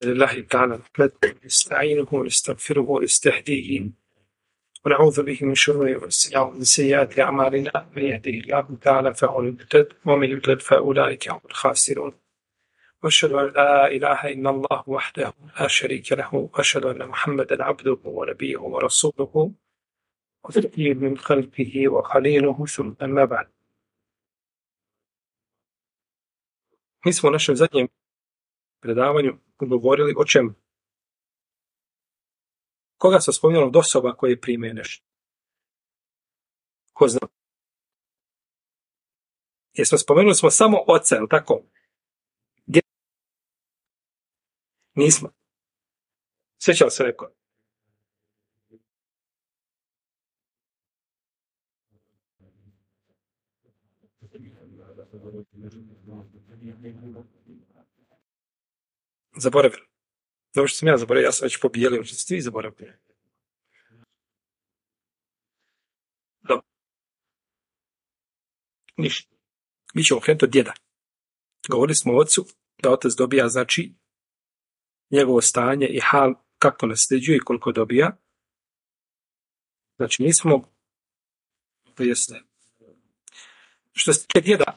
لله تعالى نستعينه ونستغفره ونستهديه ونعوذ به من شرور ومن سيئات أعمالنا. من يهده الله تعالى فهو المهتد ومن يضلل فأولئك هم الخاسرون. وأشهد أن لا إله إلا الله وحده لا شريك له وأشهد أن محمدا عبده ونبيه ورسوله وصفيه من خلقه وخليله. ثم أما بعد. Mi smo u našem zadnjem predavanju govorili o čemu? Koga se spominjalo od osoba koje prime nešto? Ko zna? Jesmo spomenuli smo samo oca, je li tako? Gdje? Nismo. Sjećao se neko? Zaboravili. Zato što sam ja zaboravio, ja sam već pobijelio, što ste vi zaboravili. Dobro. Ništa. Mi ćemo krenuti od djeda. Govorili smo o ocu, da otac dobija, znači, njegovo stanje i hal, kako nasljeđuje i koliko dobija. Znači, nismo, to jeste. Što se tiče djeda,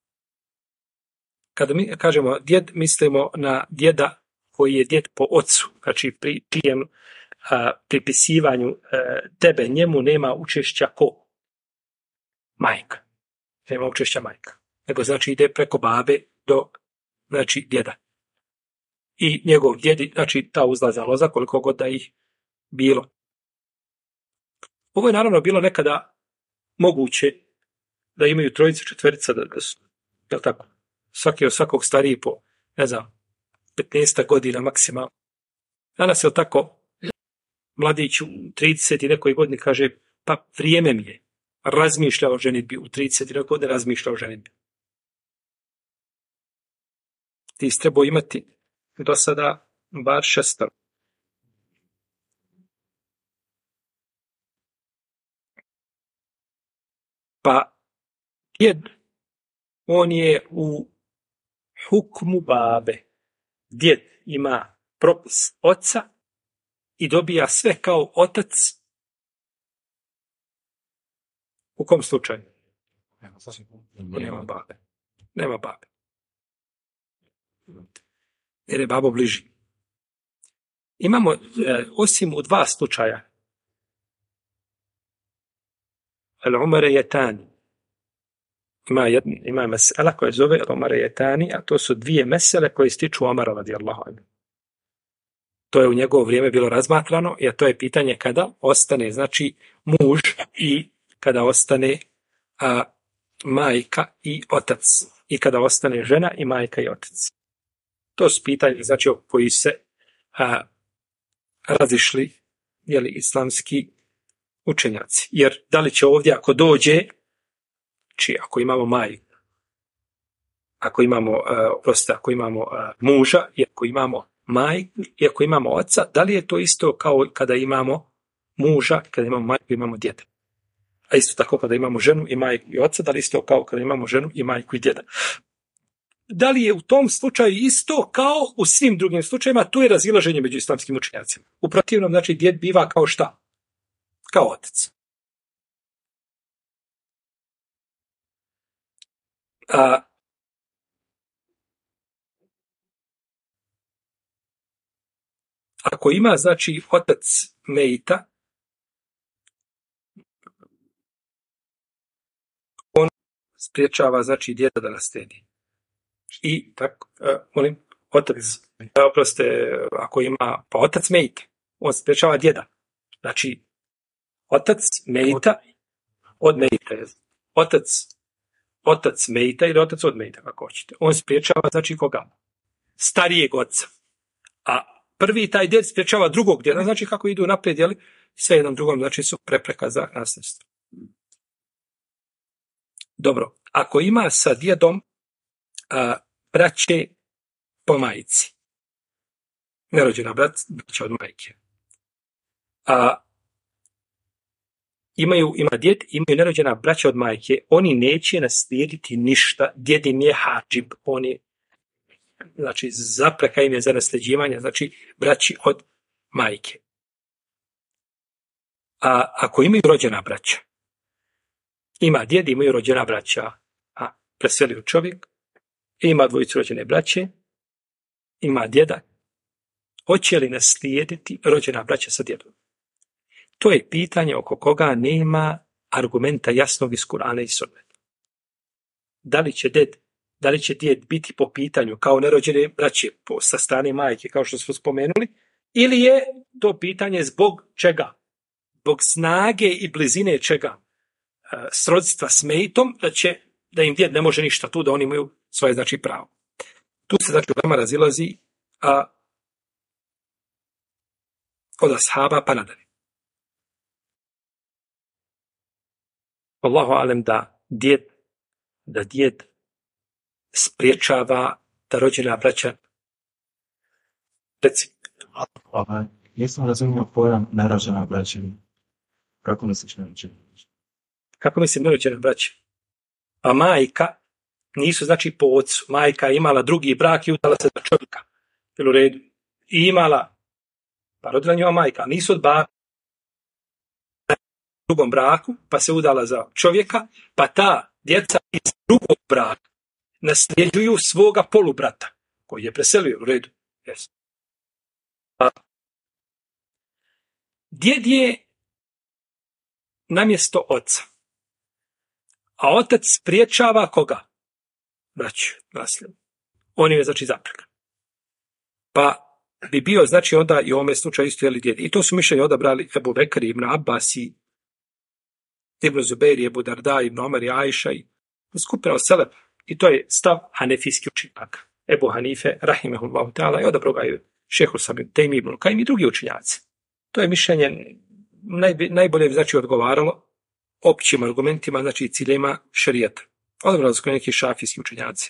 kada mi kažemo djed, mislimo na djeda koji je djed po ocu, znači pri čijem pripisivanju tebe njemu nema učešća ko? Majka. Nema učešća majka. Nego znači ide preko babe do, znači, djeda. I njegov djedi, znači ta uzlazna loza, koliko god da ih bilo. Ovo je naravno bilo nekada moguće da imaju trojica, četverica, da su, je li tako? Svaki od svakog stariji po, ne znam, 15 godina maksimalno. Danas je tako, mladić u 30 i nekoj godini kaže, pa vrijeme mi je, razmišlja o ženitbi, u 30 i nekoj godini razmišlja o ženitbi. Ti si trebao imati do sada bar 6. Pa djed, on je u hukmu babe. Djed ima propis oca i dobija sve kao otac. U kom slučaju? Nema babe. Nema babe. Jer je babo bliži. Imamo, osim u 2 slučaja, al-umare jetani. Ima mesela koja zove al-umare jetani, a to su 2 mesele koje stiču Omara radijallahu anhu. To je u njegovo vrijeme bilo razmatrano, jer to je pitanje kada ostane, znači, muž i kada ostane majka i otac. I kada ostane žena i majka i otac. To su pitanje, znači, o koji se razišli, jeli, islamski učenjaci. Jer da li će ovdje, ako dođe, či ako imamo majku, ako imamo muža, i ako imamo majku, i ako imamo oca, da li je to isto kao kada imamo muža, kada imamo majku, imamo djeda? A isto tako kada imamo ženu i majku i oca, da li isto kao kada imamo ženu i majku i djeda? Da li je u tom slučaju isto kao u svim drugim slučajima? Tu je razilaženje među islamskim učenjacima. U protivnom, znači, djed biva kao šta? Kao otac. Ako ima, znači, otac mejta, on spriječava, znači, djeda da nasledi. I tako, otac, ako ima, pa otac mejta, on spriječava djeda. Znači, otac mejta od mejta. Otac mejta ili otac od mejta, kako hoćete. On spriječava, znači, koga? Starijeg oca. A prvi taj djed spriječava drugog djeda, znači kako idu naprijed, jeli, sve jednom drugom, znači su prepreka za nasljedstvo. Dobro, ako ima sa djedom braće po majici, nerođena braća od majke, ima djed, imaju nerođena braća od majke, oni neće naslijediti ništa, djed im je hadžib, on je znači zapreka im je za nasljeđivanje, znači braći od majke. A ako imaju rođena braća, ima djed, imaju rođena braća, a preselio čovjek, ima dvojicu rođene braće, ima djeda, hoće li naslijediti rođena braća sa djedom? To je pitanje oko koga nema argumenta jasnog iz Kur'ana i Sunneta. Da li će djed biti po pitanju kao nerođene braće sa strane majke, kao što smo spomenuli, ili je to pitanje zbog čega? Zbog snage i blizine čega? Srodstva s mejtom, da im djed ne može ništa tu, da oni imaju svoje znači pravo. Tu se znači ulema razilazi od ashaba pa nadalje. Allahu alem da djed spriječava da rođena braća reci. Nisam razumio pojam nerođena braća. Kako misliš nerođena braća? Kako mislim nerođena braća? A majka nisu znači po ocu. Majka je imala drugi brak i udala se za čovjeka. Jel u redu? I imala, pa rodila njova majka, nisu od baka u drugom braku, pa se udala za čovjeka, pa ta djeca iz drugog braka nasljeđuju svoga polubrata, koji je preselio u redu. Yes. Djed je namjesto oca, a otac spriječava koga? Braću, nasljedno. On je znači zapreka. Pa bi bio, znači onda i u ovome slučaju isto jeli djed. I to su mišljenje odabrali Ebu Bekr, Ibn Abbas, Ibn Zubair, Ebu Darda, Ibn Omer i Ajša i skupina od selef. I to je stav hanefijski učenjaka. Ebu Hanife, rahimehullahu ta'ala, i odabrao ga je Šehul Sabin, Tejmi ibn Kajim i drugi učenjaci. To je mišljenje najbolje znači odgovaralo općim argumentima, znači ciljima šerijata. Odabrali su neki šafijski učenjaci.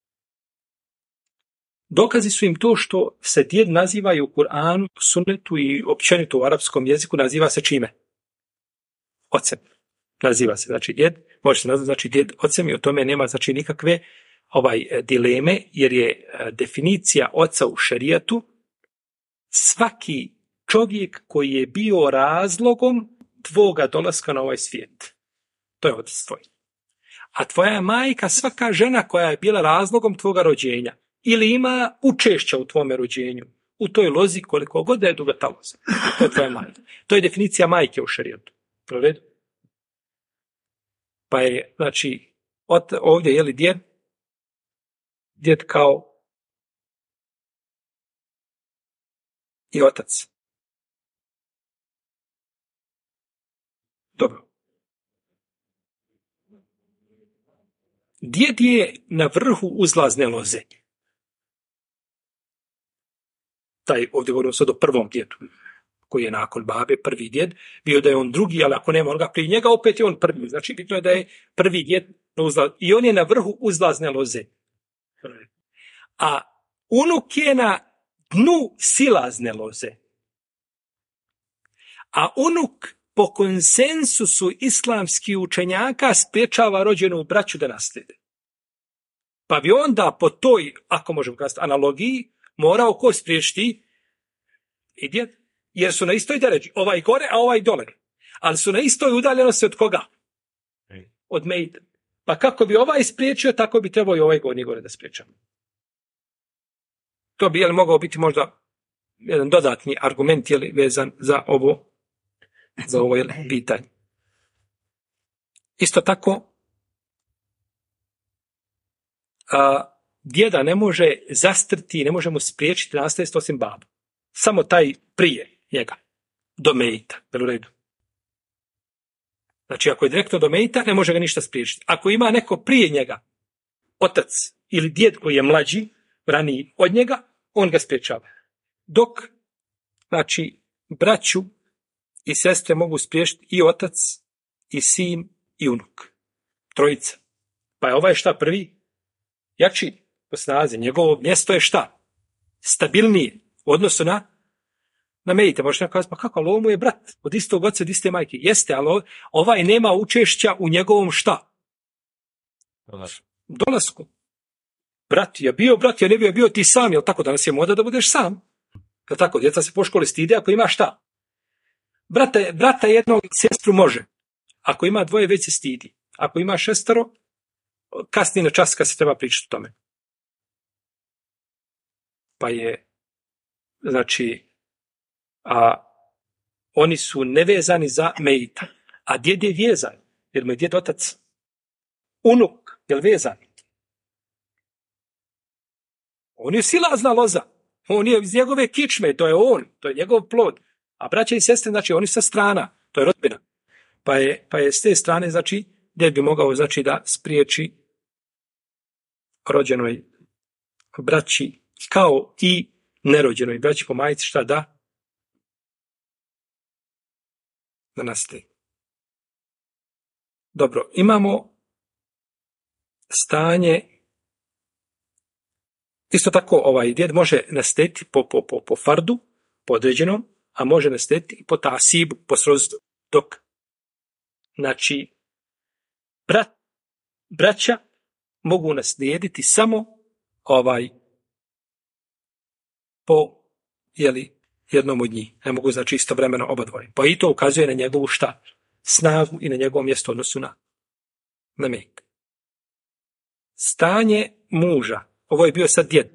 Dokazi su im to što se djed naziva i u Kur'anu, sunnetu i općenito u arapskom jeziku naziva se čime? Ocem. Naziva se znači djed, može se nazvati znači djed ocem i o tome nema znači nikakve dileme, jer je definicija oca u šerijatu svaki čovjek koji je bio razlogom tvoga dolaska na ovaj svijet. To je otac tvoj. A tvoja je majka svaka žena koja je bila razlogom tvoga rođenja ili ima učešća u tvome rođenju, u toj lozi koliko god da je duga ta loza. To je tvoja majka. To je definicija majke u šerijatu. U redu? Pa je, znači, ovdje je li djed kao i otac. Dobro. Djed je na vrhu uzlazne loze. Taj, ovdje govorimo sad o prvom djedu, koji je nakon babe, prvi djed, bio da je on drugi, ali ako nema onoga prije njega, opet je on prvi. Znači, bitno je da je prvi djed i on je na vrhu uzlazne loze. A unuk je na dnu silazne loze. A unuk po konsensusu islamskih učenjaka spriječava rođenu braću da naslijede. Pa bi onda po toj, ako možemo kazati, analogiji, morao ko spriječiti? I djed. Jer su na istoj deređi. Ovaj gore, a ovaj dole. Ali su na istoj udaljenosti od koga? Od mejta. Pa kako bi ovaj spriječio, tako bi trebao i ovaj gornji gore da spriječava. To bi mogao biti možda jedan dodatni argument vezan za ovo pitanje. Isto tako, djeda ne može zastrti, ne može mu spriječiti nasljedstvo osim babu. Samo taj prije njega, do mejta, u redu. Znači, ako je direktno do mejta, ne može ga ništa spriječiti. Ako ima neko prije njega, otac ili djed koji je mlađi, raniji od njega, on ga spriječava. Dok, znači, braću i sestre mogu spriječiti i otac, i sin, i unuk. Trojica. Pa je ovaj šta prvi? Jači po snazi. Njegovo mjesto je šta? Stabilnije u odnosu na mejite. Možete kazati, pa kako, ali ovo mu je brat od istog oca, od iste majke. Jeste, ali ovaj nema učešća u njegovom šta? Dolasku. brat je bio, brat je ne bio ti sam, jel tako, danas je moda da budeš sam. Jel tako, djeca se po školi stide ako ima šta. Brata jednog, sestru može. Ako ima dvoje, već se stidi. Ako ima 6, kasnije na čas kad se treba pričati o tome. Pa je, znači, oni su nevezani za mejita, a djed je vezan, jer mu je djed otac. Unuk, je li vezan? On je silazna loza. On je iz njegove kičme, to je njegov plod. A braća i sestre, znači, oni sa strana, to je rodbina. Pa je s te strane, znači, djed bi mogao, znači, da spriječi rođenoj braći, kao i nerođenoj braći po majici, šta da nastaje. Dobro, imamo stanje, isto tako djed može nastajeti po fardu, po određenom, a može nastajeti i po tasibu, po srodstvu. Dok, znači, braća mogu naslijediti samo po jednom od njih. Ne mogu, znači, istovremeno oba dvoje. Pa i to ukazuje na njegovu šta? Snagu i na njegovo mjesto odnosu na mejt. Stanje muža. Ovo je bio sad djed.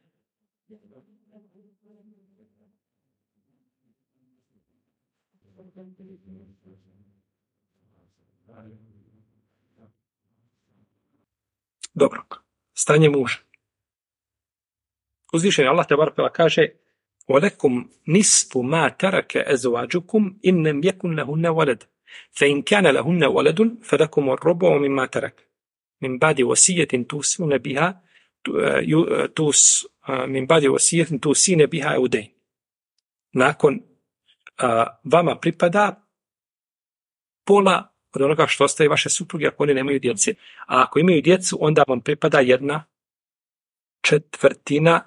Dobro. Stanje muža. Uzvišeni Allah te barek kaže: "Walakum nisfu ma taraka azwajukum in lam yakun lahunna walad, fa in kana lahunna waladun falakum ar-rubu' mimma tarak min ba'di wasiyatin tusuna biha min ba'di wasiyatin tusina biha udayn." Nakon vama pripada pola od onoga što ostaje vaše supruge ako oni nemaju djece. A ako imaju djecu, onda vam pripada 1/4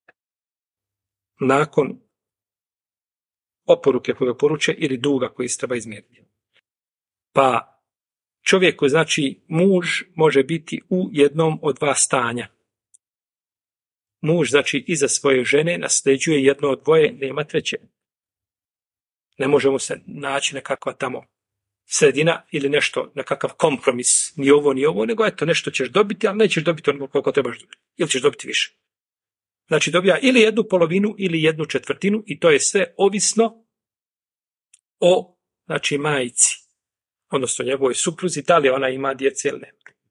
nakon oporuke koju poruče ili duga koji se treba izmjeriti. Pa čovjeku, znači, muž može biti u jednom od dva stanja. Muž, znači, iza svoje žene nasljeđuje jedno od dvoje, nema treće. Ne možemo se naći nekakva tamo sredina ili nešto, nekakav kompromis, ni ovo, nego eto, nešto ćeš dobiti, ali nećeš dobiti ono koliko trebaš dobiti. Ili ćeš dobiti više. Znači, dobija ili 1/2 ili 1/4 i to je sve ovisno o, znači, majici, odnosno njegovoj supruzi, da li ona ima djece ili ne.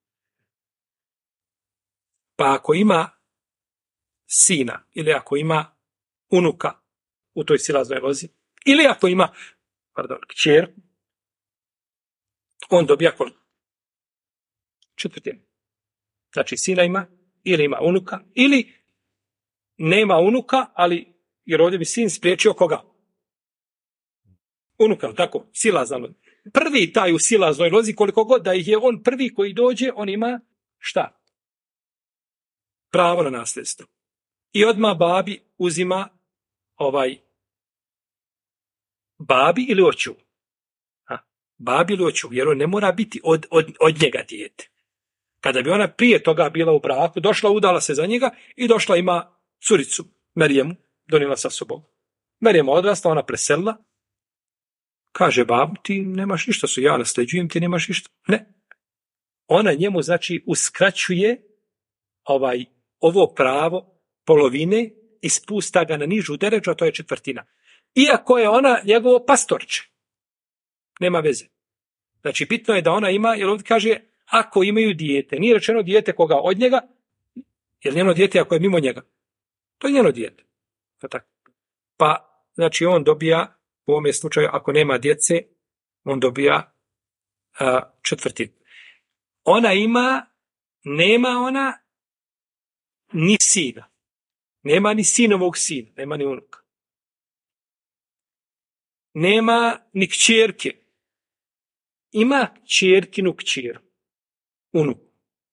Pa ako ima sina ili ako ima unuka u toj silaznoj lozi, ili ako ima, kćer, on dobija koliko? 1/4. Znači, sina ima, ili ima unuka, ili nema unuka, ali jer ovdje bi sin spriječio koga? Unuka, tako, silazna lozi. Prvi taj u silaznoj lozi, koliko god da ih je on prvi koji dođe, on ima šta? Pravo na nasljedstvo. I odmah babi uzima babi ili oču. Babi ili oču, jer on ne mora biti od njega dijete. Kada bi ona prije toga bila u braku, došla, udala se za njega i došla, ima curicu, Merijemu, donijela sa sobom. Merijema odrasla, ona preselila, kaže babu, ti nemaš ništa, ja nasljeđujem, ti nemaš ništa. Ne. Ona njemu, znači, uskraćuje ovo pravo polovine i spusta ga na nižu deređu, a to je 1/4. Iako je ona njegovo pastorče. Nema veze. Znači, bitno je da ona ima, jer ovdje kaže, ako imaju dijete. Nije rečeno dijete koga od njega, jer njeno dijete ako je mimo njega. To je njeno dijete. Pa, znači, on dobija, u ovome slučaju, ako nema djece, on dobija 1/4. Ona nema ona ni sina. Nema ni sinovog sina, nema ni unuka. Nema ni kćerke. Ima kćerkinu kćeru. Unuku.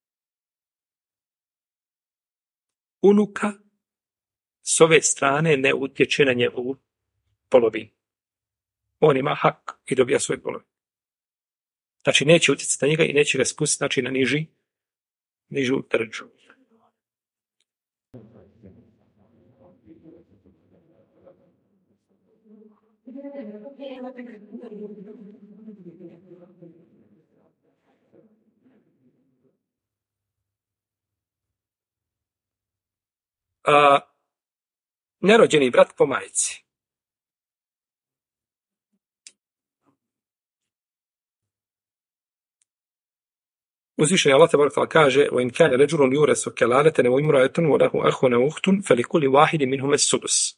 Unuka s ove strane ne utječe na njegovu polovinu. On ima hak i dobija svoj polovinu. Znači, neće utjecati na njega i neće ga spustiti, znači, na nižu deređu. Nerođeni brat po majci. Uzvišeni Allah tabaraka kaže: "Wa in kana rajulun yurasu kalalatan wa imra'atun wa lahu akhun aw ukhtun falikulli wahidin minhum as-sudus."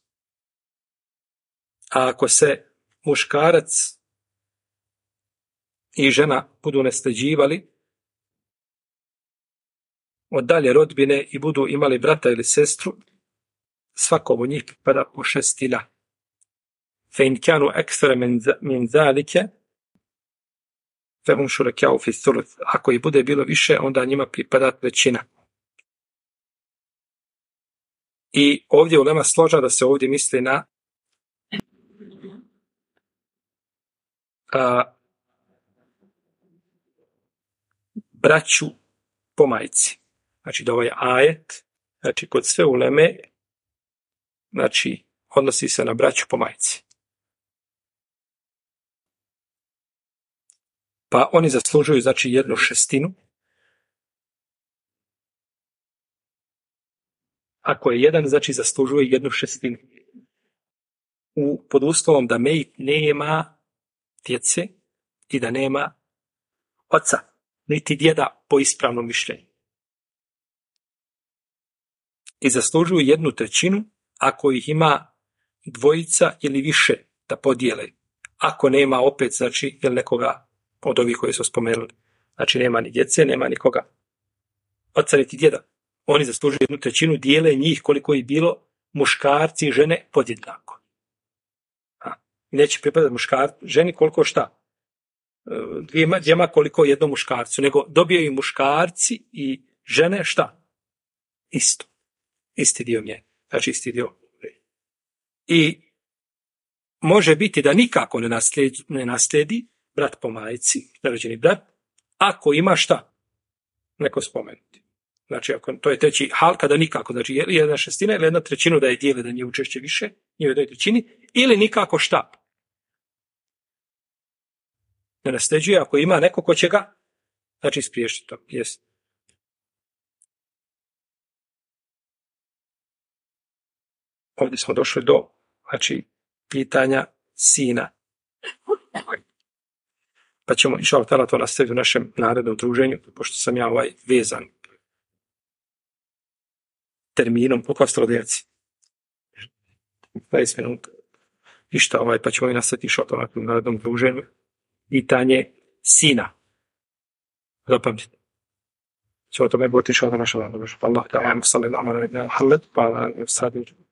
A ako se muškarac i žena budu nasljeđivali od dalje rodbine i budu imali brata ili sestru, svakom od njih pripada po 6. Fa in kanu akthara min zalika fahum shuraka'u fi thuluth. Ako ih bude bilo više, onda njima pripada 1/3. I ovdje ulema složa da se ovdje misli na braću po majci. Znači da ovaj ajet, znači kod sve uleme, znači odnosi se na braću po majci. Pa oni zaslužuju znači 1/6. Ako je jedan, znači zaslužuje 1/6. Pod uslovom da mejit nema djece i da nema oca, niti djeda po ispravnom mišljenju. I zaslužuju 1/3 ako ih ima dvojica ili više da podijele. Ako nema opet, znači, ili nekoga od ovih koji su spomenuli. Znači nema ni djece, nema nikoga oca niti djeda. Oni zaslužuju 1/3, dijele njih koliko je bilo muškarci i žene podjednako. Neće pripadati ženi koliko šta? Dvijema koliko jednom muškarcu, nego dobijaju i muškarci i žene šta? Isto. Isti dio nje. Znači isti dio. I može biti da nikako ne naslijedi brat po majci, nerođeni brat, ako ima šta? Neko spomenuti. Znači, ako to je treći hal, kada nikako, znači 1/6 ili 1/3 da je dijele da nije učešće više, nije u 1/3, ili nikako šta? Ne nasljeđuje ako ima neko ko će ga, znači spriješiti to. Yes. Ovdje smo došli do, znači, pitanja sina. Pa ćemo, inšallah ta'ala, to nastaviti u našem narednom druženju, pošto sam ja vezan terminom oko Astrodevci. 20 minuta. Ništa, pa ćemo i nastaviti inšallah u narednom druženju. Pitanje sina. Zapamtite. Ćemo tome biti inšallah naša Allah ta'ala, sallallahu alaihi wa sallam, pa